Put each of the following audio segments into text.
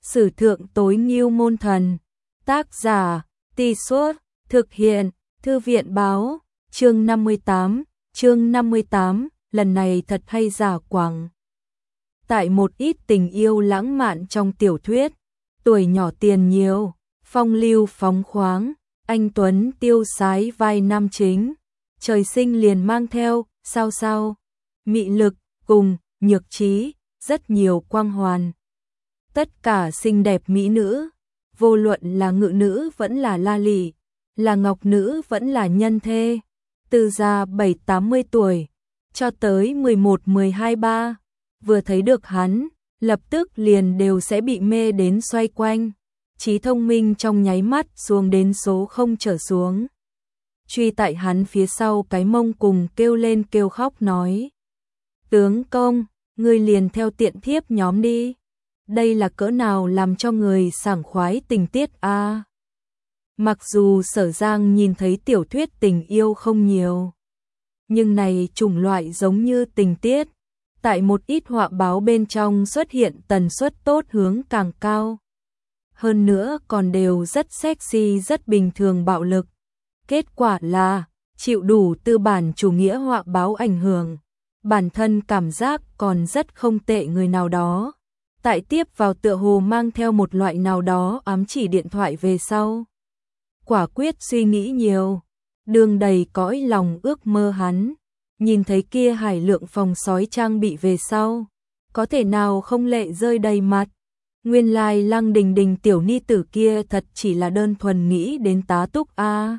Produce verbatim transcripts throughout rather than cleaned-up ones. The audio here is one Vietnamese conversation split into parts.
Sử thượng tối ngưu môn thần. Tác giả, Tì Suốt, thực hiện, Thư viện báo, chương năm mươi tám, chương năm mươi tám, lần này thật hay giả quảng. Tại một ít tình yêu lãng mạn trong tiểu thuyết, tuổi nhỏ tiền nhiều, phong lưu phóng khoáng, anh Tuấn tiêu sái vai nam chính, trời sinh liền mang theo, sao sao, mị lực, cùng, nhược trí, rất nhiều quang hoàn. Tất cả xinh đẹp mỹ nữ, vô luận là ngự nữ vẫn là la lị, là ngọc nữ vẫn là nhân thê, từ già bảy tám mươi tuổi, cho tới mười một mười hai ba, vừa thấy được hắn, lập tức liền đều sẽ bị mê đến xoay quanh, trí thông minh trong nháy mắt xuống đến số không trở xuống. Truy tại hắn phía sau cái mông cùng kêu lên kêu khóc nói: tướng công, ngươi liền theo tiện thiếp nhóm đi. Đây là cỡ nào làm cho người sảng khoái tình tiết a. À? Mặc dù Sở Giang nhìn thấy tiểu thuyết tình yêu không nhiều, nhưng này chủng loại giống như tình tiết, tại một ít họa báo bên trong xuất hiện tần suất tốt hướng càng cao. Hơn nữa còn đều rất sexy, rất bình thường bạo lực. Kết quả là, chịu đủ tư bản chủ nghĩa họa báo ảnh hưởng, bản thân cảm giác còn rất không tệ người nào đó. Tại tiếp vào tựa hồ mang theo một loại nào đó ám chỉ điện thoại về sau. Quả quyết suy nghĩ nhiều, đường đầy cõi lòng ước mơ hắn, nhìn thấy kia hải lượng phòng sói trang bị về sau, có thể nào không lệ rơi đầy mặt. Nguyên lai Lăng Đình Đình tiểu ni tử kia thật chỉ là đơn thuần nghĩ đến tá túc a. À.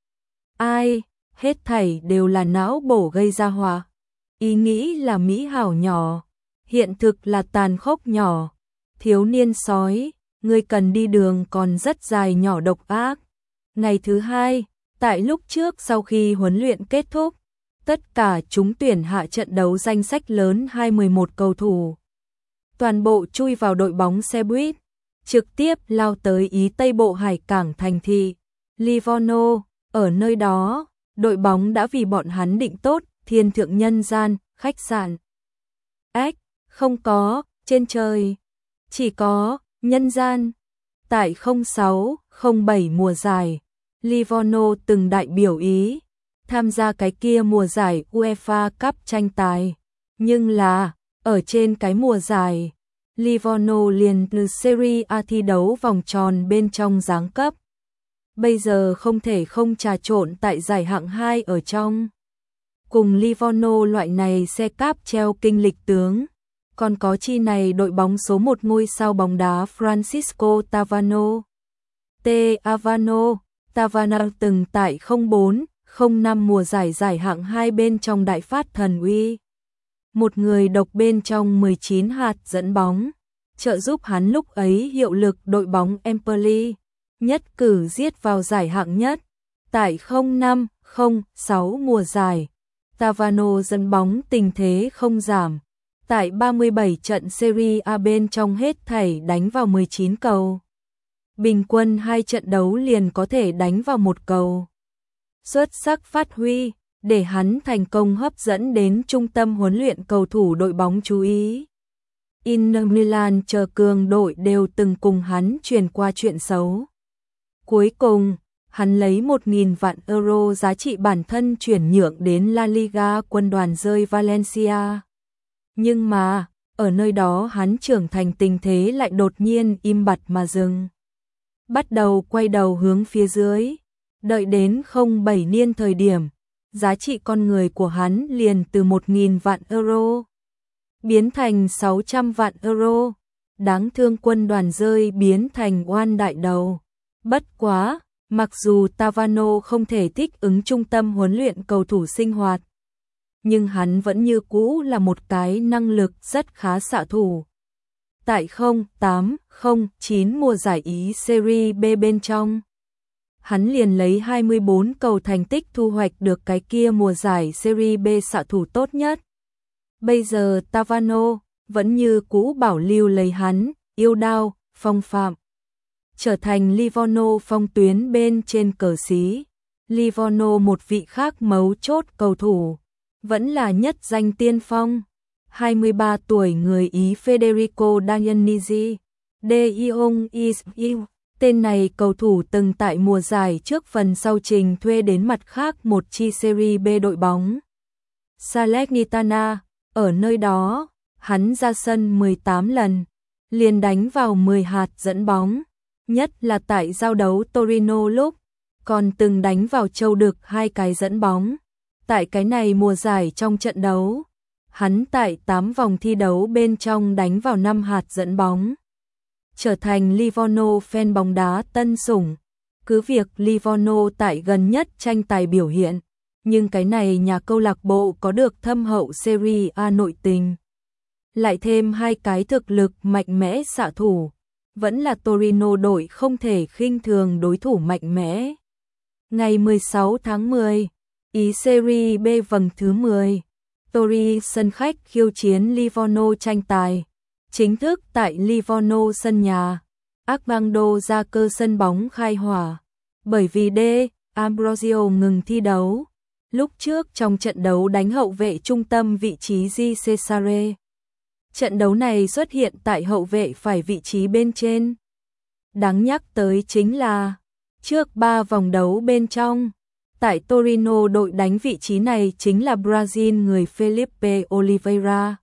Ai, hết thảy đều là não bổ gây ra họa. Ý nghĩ là mỹ hảo nhỏ, hiện thực là tàn khốc nhỏ. Thiếu niên sói, ngươi cần đi đường còn rất dài nhỏ độc ác. Ngày thứ hai, tại lúc trước sau khi huấn luyện kết thúc, tất cả chúng tuyển hạ trận đấu danh sách lớn hai mươi mốt cầu thủ. Toàn bộ chui vào đội bóng xe buýt, trực tiếp lao tới Ý Tây Bộ hải cảng thành thị Livorno. Ở nơi đó, đội bóng đã vì bọn hắn định tốt thiên thượng nhân gian, khách sạn. Ếch, không có, trên trời, chỉ có, nhân gian. Tại không sáu, không bảy mùa giải, Livorno từng đại biểu Ý, tham gia cái kia mùa giải UEFA Cup tranh tài. Nhưng là, ở trên cái mùa giải, Livorno liền từ Serie A thi đấu vòng tròn bên trong giáng cấp. Bây giờ không thể không trà trộn tại giải hạng hai ở trong. Cùng Livorno loại này xe cáp treo kinh lịch tướng, còn có chi này đội bóng số một ngôi sao bóng đá Francisco Tavano. T. Avano, Tavano từng tại không bốn, không năm mùa giải giải hạng hai bên trong đại phát thần uy. Một người độc bên trong mười chín hạt dẫn bóng, trợ giúp hắn lúc ấy hiệu lực đội bóng Empoli, nhất cử giết vào giải hạng nhất. Tại không năm, không sáu mùa giải, Tavano dẫn bóng tình thế không giảm. Tại ba mươi bảy trận Serie A bên trong hết thảy đánh vào mười chín cầu. Bình quân hai trận đấu liền có thể đánh vào một cầu. Xuất sắc phát huy, để hắn thành công hấp dẫn đến trung tâm huấn luyện cầu thủ đội bóng chú ý. Inter Milan chờ cường đội đều từng cùng hắn truyền qua chuyện xấu. Cuối cùng, hắn lấy một nghìn vạn euro giá trị bản thân chuyển nhượng đến La Liga quân đoàn rơi Valencia. Nhưng mà, ở nơi đó hắn trưởng thành tình thế lại đột nhiên im bặt mà dừng. Bắt đầu quay đầu hướng phía dưới, đợi đến không bảy niên thời điểm, giá trị con người của hắn liền từ một nghìn vạn euro biến thành sáu trăm vạn euro. Đáng thương quân đoàn rơi biến thành oan đại đầu. Bất quá, mặc dù Tavano không thể thích ứng trung tâm huấn luyện cầu thủ sinh hoạt, nhưng hắn vẫn như cũ là một cái năng lực rất khá xạ thủ. Tại không tám, không chín mùa giải Ý Serie B bên trong, hắn liền lấy hai mươi bốn cầu thành tích thu hoạch được cái kia mùa giải Serie B xạ thủ tốt nhất. Bây giờ Tavano vẫn như cũ bảo lưu lấy hắn, yêu đao, phong phạm, trở thành Livorno phong tuyến bên trên cờ xí. Livorno một vị khác mấu chốt cầu thủ, vẫn là nhất danh tiên phong, hai mươi ba tuổi người Ý Federico Danielizzi, De Jong is-il. Tên này cầu thủ từng tại mùa giải trước phần sau trình thuê đến mặt khác một chi Serie B đội bóng Salernitana. Ở nơi đó, hắn ra sân mười tám lần, liền đánh vào mười hạt dẫn bóng, nhất là tại giao đấu Torino lúc, còn từng đánh vào châu đực hai cái dẫn bóng. Tại cái này mùa giải trong trận đấu, hắn tại tám vòng thi đấu bên trong đánh vào năm hạt dẫn bóng, trở thành Livorno fan bóng đá tân sủng. Cứ việc Livorno tại gần nhất tranh tài biểu hiện, nhưng cái này nhà câu lạc bộ có được thâm hậu Serie A nội tình, lại thêm hai cái thực lực mạnh mẽ xạ thủ, vẫn là Torino đội không thể khinh thường đối thủ mạnh mẽ. Ngày mười sáu tháng mười, Ý Serie B vòng thứ mười, Torino sân khách khiêu chiến Livorno tranh tài chính thức tại Livorno sân nhà. Armando ra cơ sân bóng khai hỏa, bởi vì De Ambrosio ngừng thi đấu. Lúc trước trong trận đấu đánh hậu vệ trung tâm vị trí Di Cesare. Trận đấu này xuất hiện tại hậu vệ phải vị trí bên trên. Đáng nhắc tới chính là, trước ba vòng đấu bên trong, tại Torino đội đánh vị trí này chính là Brazil người Felipe Oliveira.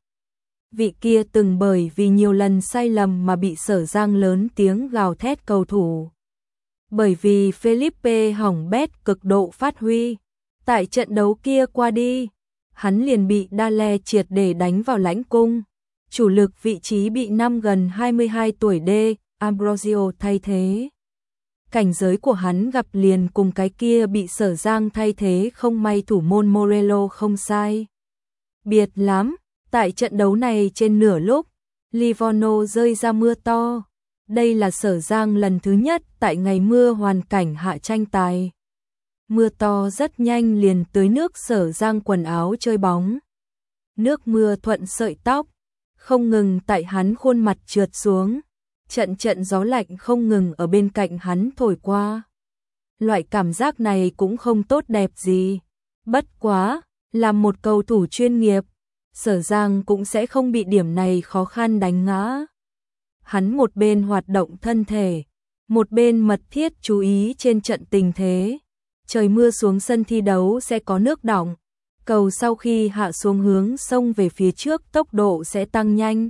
Vị kia từng bởi vì nhiều lần sai lầm mà bị Sở Giang lớn tiếng gào thét cầu thủ. Bởi vì Felipe hỏng bét cực độ phát huy, tại trận đấu kia qua đi, hắn liền bị Dale triệt để đánh vào lãnh cung. Chủ lực vị trí bị năm gần hai mươi hai tuổi De Ambrosio thay thế. Cảnh giới của hắn gặp liền cùng cái kia bị Sở Giang thay thế không may thủ môn Morello không sai biệt lắm. Tại trận đấu này trên nửa lúc, Livorno rơi ra mưa to. Đây là Sở Giang lần thứ nhất tại ngày mưa hoàn cảnh hạ tranh tài. Mưa to rất nhanh liền tưới nước Sở Giang quần áo chơi bóng. Nước mưa thuận sợi tóc, không ngừng tại hắn khuôn mặt trượt xuống. Trận trận gió lạnh không ngừng ở bên cạnh hắn thổi qua. Loại cảm giác này cũng không tốt đẹp gì. Bất quá, làm một cầu thủ chuyên nghiệp, Sở Giang cũng sẽ không bị điểm này khó khăn đánh ngã. Hắn một bên hoạt động thân thể, một bên mật thiết chú ý trên trận tình thế. Trời mưa xuống sân thi đấu sẽ có nước đọng, cầu sau khi hạ xuống hướng sông về phía trước tốc độ sẽ tăng nhanh,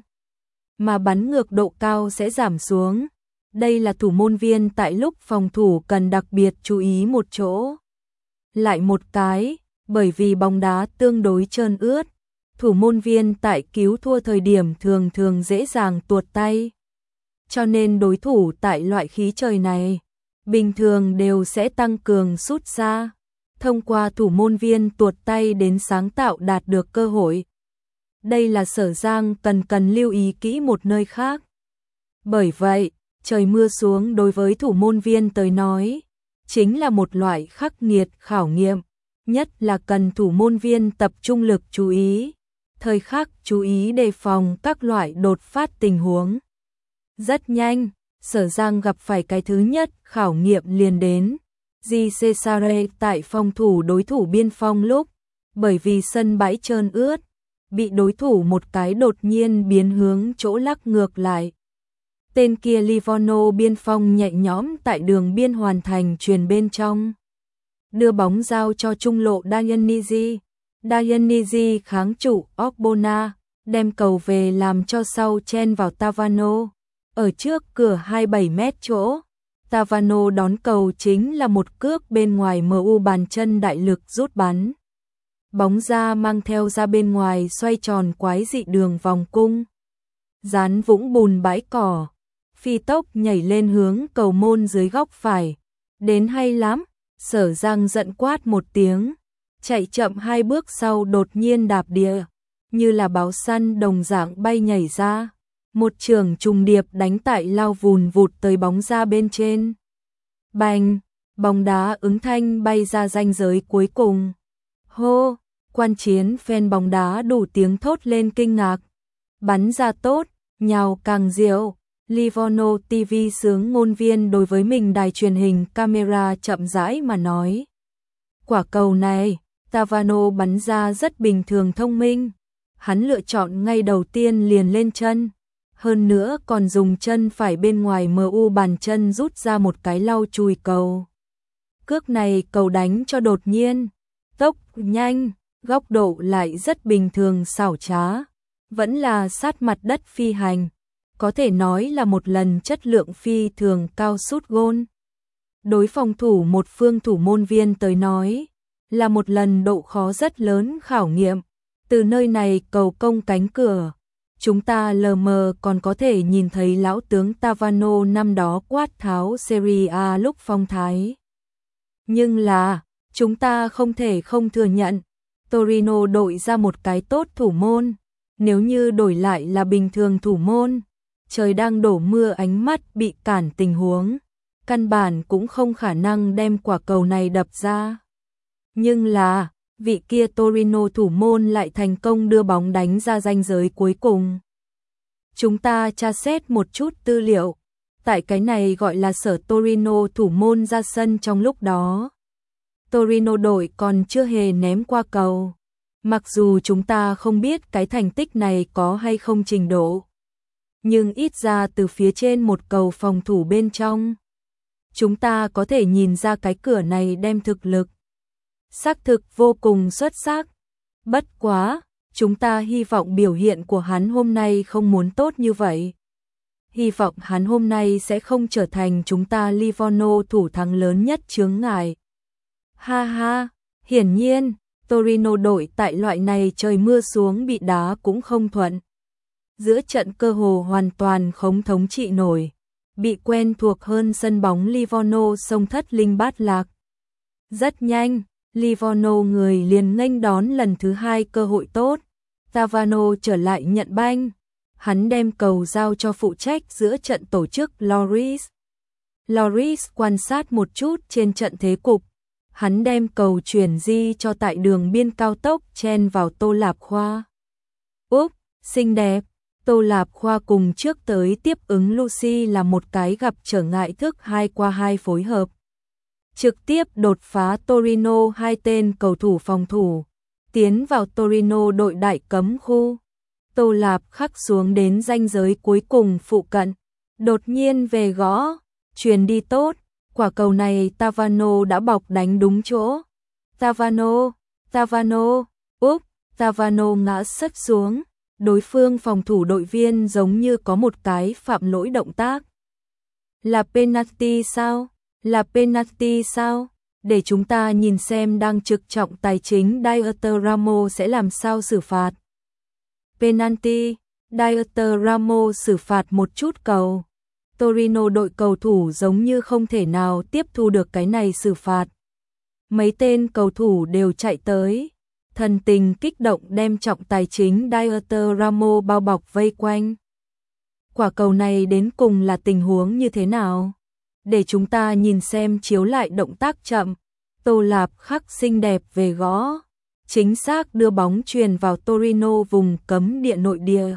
mà bắn ngược độ cao sẽ giảm xuống. Đây là thủ môn viên tại lúc phòng thủ cần đặc biệt chú ý một chỗ. Lại một cái, bởi vì bóng đá tương đối trơn ướt, thủ môn viên tại cứu thua thời điểm thường thường dễ dàng tuột tay. Cho nên đối thủ tại loại khí trời này, bình thường đều sẽ tăng cường sút xa, thông qua thủ môn viên tuột tay đến sáng tạo đạt được cơ hội. Đây là Sở Giang cần cần lưu ý kỹ một nơi khác. Bởi vậy, trời mưa xuống đối với thủ môn viên tới nói, chính là một loại khắc nghiệt khảo nghiệm, nhất là cần thủ môn viên tập trung lực chú ý, thời khắc chú ý đề phòng các loại đột phát tình huống. Rất nhanh, Sở Giang gặp phải cái thứ nhất khảo nghiệm liền đến. Di Cesare tại phòng thủ đối thủ biên phong lúc, bởi vì sân bãi trơn ướt, bị đối thủ một cái đột nhiên biến hướng chỗ lắc ngược lại. Tên kia Livorno biên phong nhẹ nhõm tại đường biên hoàn thành chuyền bên trong. Đưa bóng giao cho trung lộ Danizi. Danizi kháng trụ Ogbonna, đem cầu về làm cho sau chen vào Tavano. Ở trước cửa hai mươi bảy mét chỗ, Tavano đón cầu chính là một cước bên ngoài em u bàn chân đại lực rút bắn. Bóng ra mang theo ra bên ngoài xoay tròn quái dị đường vòng cung. Dán vũng bùn bãi cỏ, phi tốc nhảy lên hướng cầu môn dưới góc phải. Đến hay lắm, Sở Giang giận quát một tiếng, chạy chậm hai bước sau đột nhiên đạp địa, như là báo săn đồng dạng bay nhảy ra. Một trường trùng điệp đánh tại lao vùn vụt tới bóng ra bên trên. Bành, bóng đá ứng thanh bay ra ranh giới cuối cùng. Hô, quan chiến fan bóng đá đủ tiếng thốt lên kinh ngạc. Bắn ra tốt, nhào càng diệu. Livorno ti vi sướng ngôn viên đối với mình đài truyền hình camera chậm rãi mà nói. Quả cầu này, Tavano bắn ra rất bình thường thông minh. Hắn lựa chọn ngay đầu tiên liền lên chân. hơn nữa còn dùng chân phải bên ngoài em u bàn chân rút ra một cái lau chùi cầu. Cước này cầu đánh cho đột nhiên, tốc nhanh, góc độ lại rất bình thường xảo trá, vẫn là sát mặt đất phi hành, có thể nói là một lần chất lượng phi thường cao sút gôn. Đối phòng thủ một phương thủ môn viên tới nói, là một lần độ khó rất lớn khảo nghiệm. Từ nơi này cầu công cánh cửa, chúng ta lờ mờ còn có thể nhìn thấy lão tướng Tavano năm đó quát tháo Serie A lúc phong thái. Nhưng là, chúng ta không thể không thừa nhận, Torino đội ra một cái tốt thủ môn. Nếu như đổi lại là bình thường thủ môn, trời đang đổ mưa ánh mắt bị cản tình huống, căn bản cũng không khả năng đem quả cầu này đập ra. Nhưng là, vị kia Torino thủ môn lại thành công đưa bóng đánh ra ranh giới cuối cùng. Chúng ta tra xét một chút tư liệu, tại cái này gọi là sở Torino thủ môn ra sân trong lúc đó. Torino đội còn chưa hề ném qua cầu. Mặc dù chúng ta không biết cái thành tích này có hay không trình độ, nhưng ít ra từ phía trên một cầu phòng thủ bên trong, chúng ta có thể nhìn ra cái cửa này đem thực lực. Xác thực vô cùng xuất sắc. Bất quá, chúng ta hy vọng biểu hiện của hắn hôm nay không muốn tốt như vậy. Hy vọng hắn hôm nay sẽ không trở thành chúng ta Livorno thủ thắng lớn nhất chướng ngại. Ha ha, hiển nhiên, Torino đội tại loại này trời mưa xuống bị đá cũng không thuận. Giữa trận cơ hồ hoàn toàn không thống trị nổi, bị quen thuộc hơn sân bóng Livorno sông thất linh bát lạc. Rất nhanh, Livorno người liền nghênh đón lần thứ hai cơ hội tốt. Tavano trở lại nhận banh. Hắn đem cầu giao cho phụ trách giữa trận tổ chức Loris. Loris quan sát một chút trên trận thế cục. Hắn đem cầu chuyển di cho tại đường biên cao tốc chen vào Tô Lạp Khoa. Úp, xinh đẹp. Tô Lạp Khoa cùng trước tới tiếp ứng Lucy là một cái gặp trở ngại thức hai qua hai phối hợp. Trực tiếp đột phá Torino hai tên cầu thủ phòng thủ, tiến vào Torino đội đại cấm khu. Tô Lạp khắc xuống đến ranh giới cuối cùng phụ cận, đột nhiên về gõ, truyền đi tốt, quả cầu này Tavano đã bọc đánh đúng chỗ. Tavano, Tavano, úp, Tavano ngã sấp xuống, đối phương phòng thủ đội viên giống như có một cái phạm lỗi động tác. Là penalty sao? Là penalty sao? Để chúng ta nhìn xem đang trực trọng tài chính Dieter Ramo sẽ làm sao xử phạt. Penalty, Dieter Ramo xử phạt một chút cầu. Torino đội cầu thủ giống như không thể nào tiếp thu được cái này xử phạt. Mấy tên cầu thủ đều chạy tới, thần tình kích động đem trọng tài chính Dieter Ramo bao bọc vây quanh. Quả cầu này đến cùng là tình huống như thế nào? Để chúng ta nhìn xem chiếu lại động tác chậm. Tô Lạp khắc xinh đẹp về gõ, chính xác đưa bóng truyền vào Torino vùng cấm địa nội địa.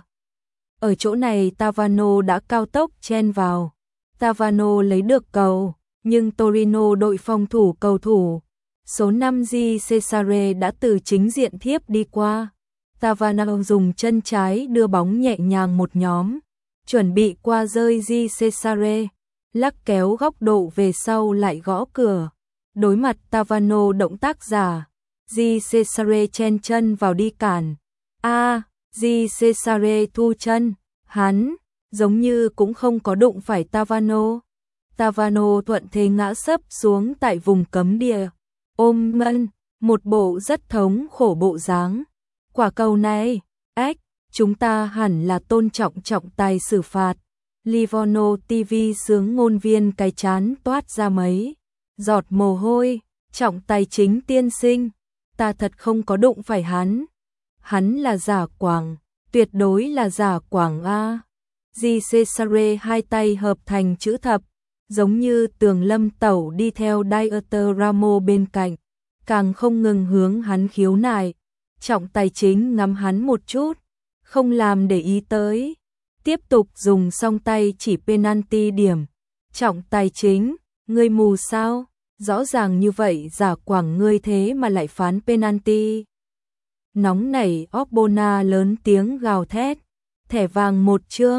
Ở chỗ này Tavano đã cao tốc chen vào. Tavano lấy được cầu, nhưng Torino đội phòng thủ cầu thủ số năm Di Cesare đã từ chính diện thiếp đi qua. Tavano dùng chân trái đưa bóng nhẹ nhàng một nhóm, chuẩn bị qua rơi Di Cesare, lắc kéo góc độ về sau lại gõ cửa. Đối mặt Tavano động tác giả, Di Cesare chen chân vào đi cản. A, à, Di Cesare thu chân, hắn giống như cũng không có đụng phải Tavano. Tavano thuận thế ngã sấp xuống tại vùng cấm địa, ôm ngân, một bộ rất thống khổ bộ dáng. Quả cầu này, ếch, chúng ta hẳn là tôn trọng trọng tài xử phạt. Livorno ti vi sướng ngôn viên cái chán toát ra mấy giọt mồ hôi. Trọng tài chính tiên sinh, ta thật không có đụng phải hắn. Hắn là giả quảng, tuyệt đối là giả quảng a. Di Cesare hai tay hợp thành chữ thập, giống như tường lâm tẩu đi theo Dieter Ramo bên cạnh, càng không ngừng hướng hắn khiếu nại. Trọng tài chính ngắm hắn một chút, không làm để ý tới, tiếp tục dùng song tay chỉ penalty điểm. Trọng tài chính, ngươi mù sao? Rõ ràng như vậy giả quảng ngươi thế mà lại phán penalty. Nóng nảy Ogbonna lớn tiếng gào thét, thẻ vàng một chương,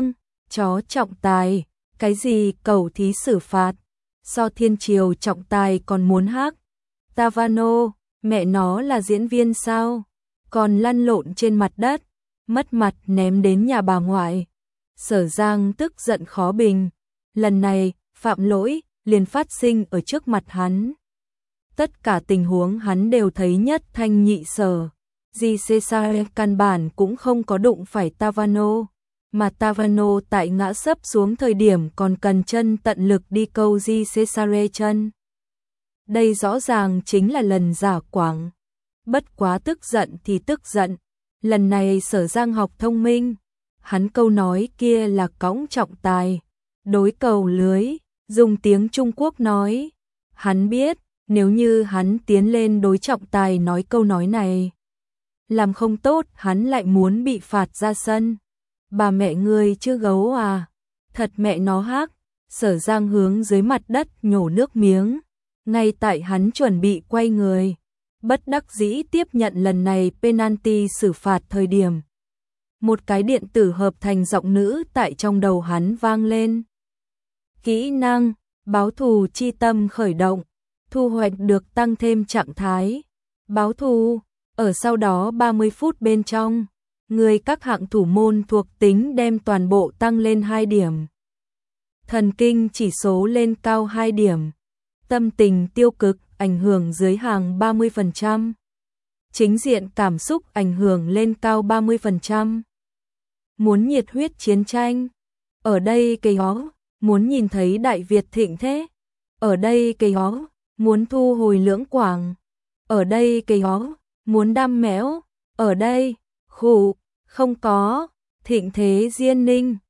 chó trọng tài, cái gì cầu thí xử phạt, so thiên triều trọng tài còn muốn hắc. Tavano, mẹ nó là diễn viên sao, còn lăn lộn trên mặt đất, mất mặt ném đến nhà bà ngoại. Sở Giang tức giận khó bình, lần này phạm lỗi liền phát sinh ở trước mặt hắn. Tất cả tình huống hắn đều thấy nhất thanh nhị sở. Di Cesare căn bản cũng không có đụng phải Tavano, mà Tavano tại ngã sấp xuống thời điểm còn cần chân tận lực đi câu Di Cesare chân. Đây rõ ràng chính là lần giả quảng. Bất quá tức giận thì tức giận, lần này Sở Giang học thông minh, hắn câu nói kia là cõng trọng tài, đối cầu lưới, dùng tiếng Trung Quốc nói. Hắn biết, nếu như hắn tiến lên đối trọng tài nói câu nói này, làm không tốt hắn lại muốn bị phạt ra sân. Bà mẹ ngươi chứ gấu à, thật mẹ nó hắc. Sở Giang hướng dưới mặt đất nhổ nước miếng, ngay tại hắn chuẩn bị quay người, bất đắc dĩ tiếp nhận lần này penalty xử phạt thời điểm. Một cái điện tử hợp thành giọng nữ tại trong đầu hắn vang lên. Kỹ năng, báo thù chi tâm khởi động, thu hoạch được tăng thêm trạng thái. Báo thù, ở sau đó ba mươi phút bên trong, người các hạng thủ môn thuộc tính đem toàn bộ tăng lên hai điểm. Thần kinh chỉ số lên cao hai điểm. Tâm tình tiêu cực ảnh hưởng dưới hàng ba mươi phần trăm. Chính diện cảm xúc ảnh hưởng lên cao ba mươi phần trăm. Muốn nhiệt huyết chiến tranh? Ở đây cây ó, muốn nhìn thấy Đại Việt thịnh thế? Ở đây cây ó, muốn thu hồi Lưỡng Quảng? Ở đây cây ó, muốn đam mẽo? Ở đây, khủ, không có, thịnh thế Diên Ninh.